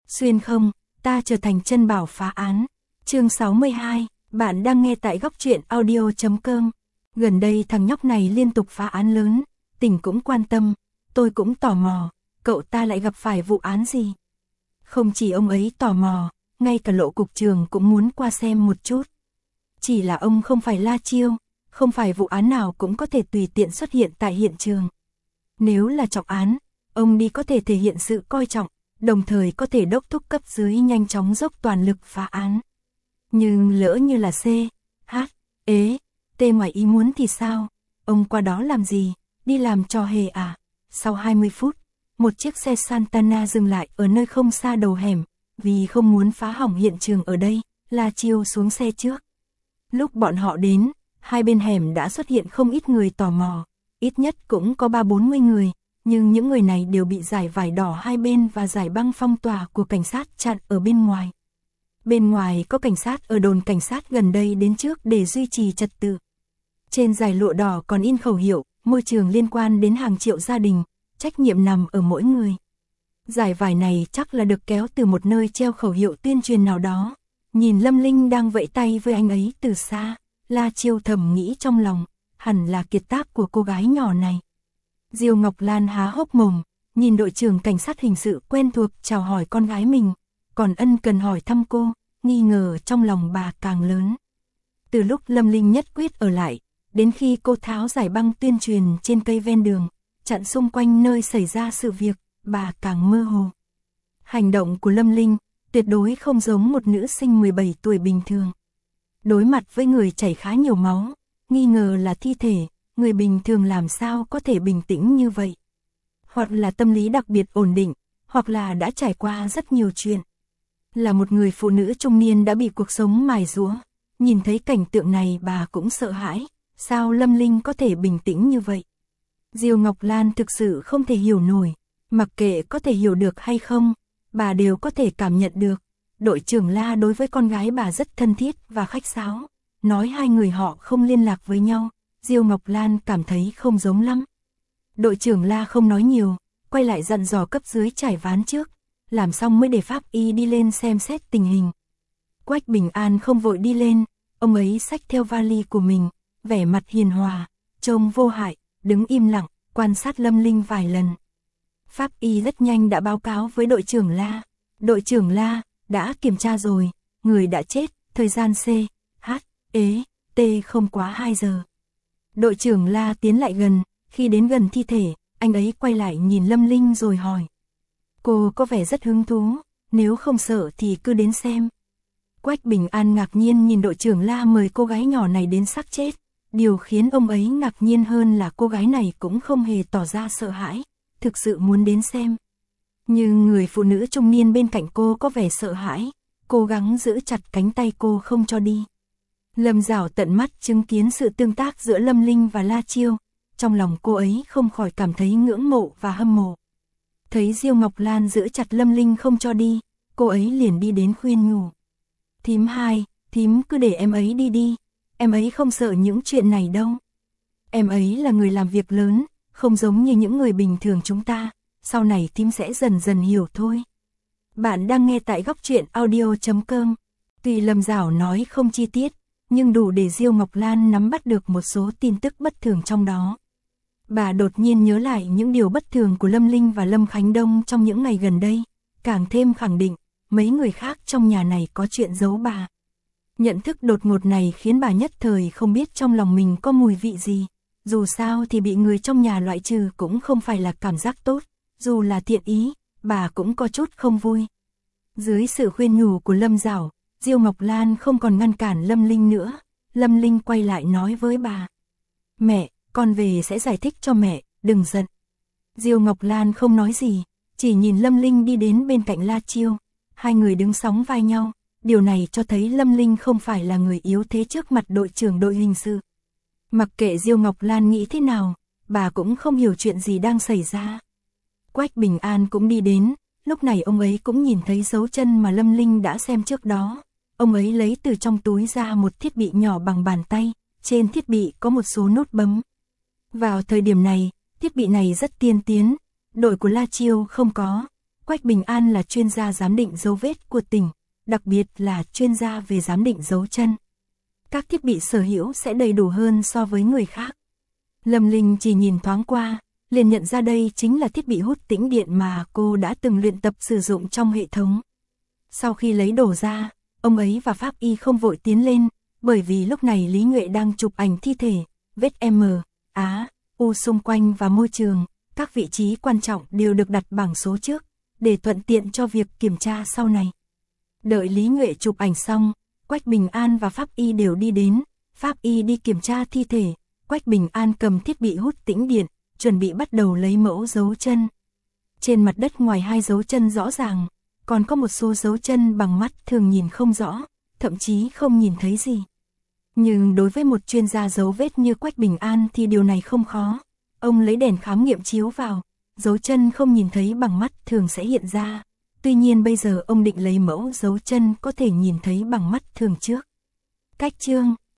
Xuyên không, ta trở thành chân bảo phá án. Chương 62, bạn đang nghe tại góc truyện audio.com. Gần đây thằng nhóc này liên tục phá án lớn, Tình cũng quan tâm, tôi cũng tò mò, cậu ta lại gặp phải vụ án gì? Không chỉ ông ấy tò mò, ngay cả Lộ cục trưởng cũng muốn qua xem một chút. Chỉ là ông không phải La Chiêu, không phải vụ án nào cũng có thể tùy tiện xuất hiện tại hiện trường. Nếu là trọng án, ông đi có thể thể hiện sự coi trọng, đồng thời có thể đốc thúc cấp dưới nhanh chóng dốc toàn lực phá án. Nhưng lỡ như là C, H, E, T ngoài ý muốn thì sao? Ông qua đó làm gì? Đi làm trò hề à? Sau 20 phút, một chiếc xe Santana dừng lại ở nơi không xa đầu hẻm, vì không muốn phá hỏng hiện trường ở đây, La Chiêu xuống xe trước. Lúc bọn họ đến, hai bên hẻm đã xuất hiện không ít người tò mò, ít nhất cũng có 30-40 người, nhưng những người này đều bị dải vải đỏ hai bên và dải băng phong tỏa của cảnh sát chặn ở bên ngoài. Bên ngoài có cảnh sát ở đồn cảnh sát gần đây đến trước để duy trì trật tự. Trên dải lụa đỏ còn in khẩu hiệu, môi trường liên quan đến hàng triệu gia đình, trách nhiệm nằm ở mỗi người. Dải vải này chắc là được kéo từ một nơi treo khẩu hiệu tuyên truyền nào đó. Nhìn Lâm Linh đang vẫy tay với anh ấy từ xa, La Chiêu thầm nghĩ trong lòng, hẳn là kiệt tác của cô gái nhỏ này. Diêu Ngọc Lan há hốc mồm, nhìn đội trưởng cảnh sát hình sự quen thuộc chào hỏi con gái mình, còn ân cần hỏi thăm cô, nghi ngờ trong lòng bà càng lớn. Từ lúc Lâm Linh nhất quyết ở lại, đến khi cô tháo giải băng tuyên truyền trên cây ven đường, chặn xung quanh nơi xảy ra sự việc, bà càng mơ hồ. Hành động của Lâm Linh tuyệt đối không giống một nữ sinh 17 tuổi bình thường. Đối mặt với người chảy khá nhiều máu, nghi ngờ là thi thể, người bình thường làm sao có thể bình tĩnh như vậy? Hoặc là tâm lý đặc biệt ổn định, hoặc là đã trải qua rất nhiều chuyện. Là một người phụ nữ trung niên đã bị cuộc sống mài giũa, nhìn thấy cảnh tượng này bà cũng sợ hãi, sao Lâm Linh có thể bình tĩnh như vậy? Diêu Ngọc Lan thực sự không thể hiểu nổi, mặc kệ có thể hiểu được hay không, bà đều có thể cảm nhận được. Đội trưởng La đối với con gái bà rất thân thiết và khách sáo, nói hai người họ không liên lạc với nhau, Diêu Ngọc Lan cảm thấy không giống lắm. Đội trưởng La không nói nhiều, quay lại dặn dò cấp dưới trải ván trước, làm xong mới để pháp y đi lên xem xét tình hình. Quách Bình An không vội đi lên, ông ấy xách theo vali của mình, vẻ mặt hiền hòa, trông vô hại, đứng im lặng, quan sát Lâm Linh vài lần. Pháp y rất nhanh đã báo cáo với đội trưởng La. Đội trưởng La, đã kiểm tra rồi, người đã chết, thời gian C, H, E, T không quá 2 giờ. Đội trưởng La tiến lại gần, khi đến gần thi thể, anh ấy quay lại nhìn Lâm Linh rồi hỏi. Cô có vẻ rất hứng thú, nếu không sợ thì cứ đến xem. Quách Bình An ngạc nhiên nhìn đội trưởng La mời cô gái nhỏ này đến xác chết. Điều khiến ông ấy ngạc nhiên hơn là cô gái này cũng không hề tỏ ra sợ hãi, thực sự muốn đến xem. Nhưng người phụ nữ trung niên bên cạnh cô có vẻ sợ hãi, cố gắng giữ chặt cánh tay cô không cho đi. Lâm Dảo tận mắt chứng kiến sự tương tác giữa Lâm Linh và La Chiêu, trong lòng cô ấy không khỏi cảm thấy ngưỡng mộ và hâm mộ. Thấy Diêu Ngọc Lan giữ chặt Lâm Linh không cho đi, cô ấy liền đi đến khuyên nhủ. Thím hai, thím cứ để em ấy đi đi, em ấy không sợ những chuyện này đâu. Em ấy là người làm việc lớn, không giống như những người bình thường chúng ta, sau này thím sẽ dần dần hiểu thôi. Bạn đang nghe tại góc truyện audio.com. Tuy Lâm Dảo nói không chi tiết, nhưng đủ để Diêu Ngọc Lan nắm bắt được một số tin tức bất thường trong đó. Bà đột nhiên nhớ lại những điều bất thường của Lâm Linh và Lâm Khánh Đông trong những ngày gần đây, càng thêm khẳng định, mấy người khác trong nhà này có chuyện giấu bà. Nhận thức đột ngột này khiến bà nhất thời không biết trong lòng mình có mùi vị gì, dù sao thì bị người trong nhà loại trừ cũng không phải là cảm giác tốt, dù là thiện ý, bà cũng có chút không vui. Dưới sự khuyên nhủ của Lâm Dảo, Diêu Ngọc Lan không còn ngăn cản Lâm Linh nữa, Lâm Linh quay lại nói với bà. Mẹ, con về sẽ giải thích cho mẹ, đừng giận. Diêu Ngọc Lan không nói gì, chỉ nhìn Lâm Linh đi đến bên cạnh La Chiêu, hai người đứng sóng vai nhau, điều này cho thấy Lâm Linh không phải là người yếu thế trước mặt đội trưởng đội hình sự. Mặc kệ Diêu Ngọc Lan nghĩ thế nào, bà cũng không hiểu chuyện gì đang xảy ra. Quách Bình An cũng đi đến, lúc này ông ấy cũng nhìn thấy dấu chân mà Lâm Linh đã xem trước đó. Ông ấy lấy từ trong túi ra một thiết bị nhỏ bằng bàn tay, trên thiết bị có một số nút bấm. Vào thời điểm này, thiết bị này rất tiên tiến, đội của La Chiêu không có. Quách Bình An là chuyên gia giám định dấu vết của tỉnh, đặc biệt là chuyên gia về giám định dấu chân. Các thiết bị sở hữu sẽ đầy đủ hơn so với người khác. Lâm Linh chỉ nhìn thoáng qua, liền nhận ra đây chính là thiết bị hút tĩnh điện mà cô đã từng luyện tập sử dụng trong hệ thống. Sau khi lấy đồ ra, ông ấy và pháp y không vội tiến lên, bởi vì lúc này Lý Nhuệ đang chụp ảnh thi thể, vết M, Á, U xung quanh và môi trường, các vị trí quan trọng đều được đặt bảng số trước, để thuận tiện cho việc kiểm tra sau này. Đợi Lý Nhuệ chụp ảnh xong, Quách Bình An và pháp y đều đi đến, pháp y đi kiểm tra thi thể, Quách Bình An cầm thiết bị hút tĩnh điện, chuẩn bị bắt đầu lấy mẫu dấu chân. Trên mặt đất ngoài 2 dấu chân rõ ràng, còn có một số dấu chân bằng mắt thường nhìn không rõ, thậm chí không nhìn thấy gì. Nhưng đối với một chuyên gia dấu vết như Quách Bình An thì điều này không khó. Ông lấy đèn khám nghiệm chiếu vào, dấu chân không nhìn thấy bằng mắt thường sẽ hiện ra. Tuy nhiên bây giờ ông định lấy mẫu dấu chân có thể nhìn thấy bằng mắt thường trước. Cách chương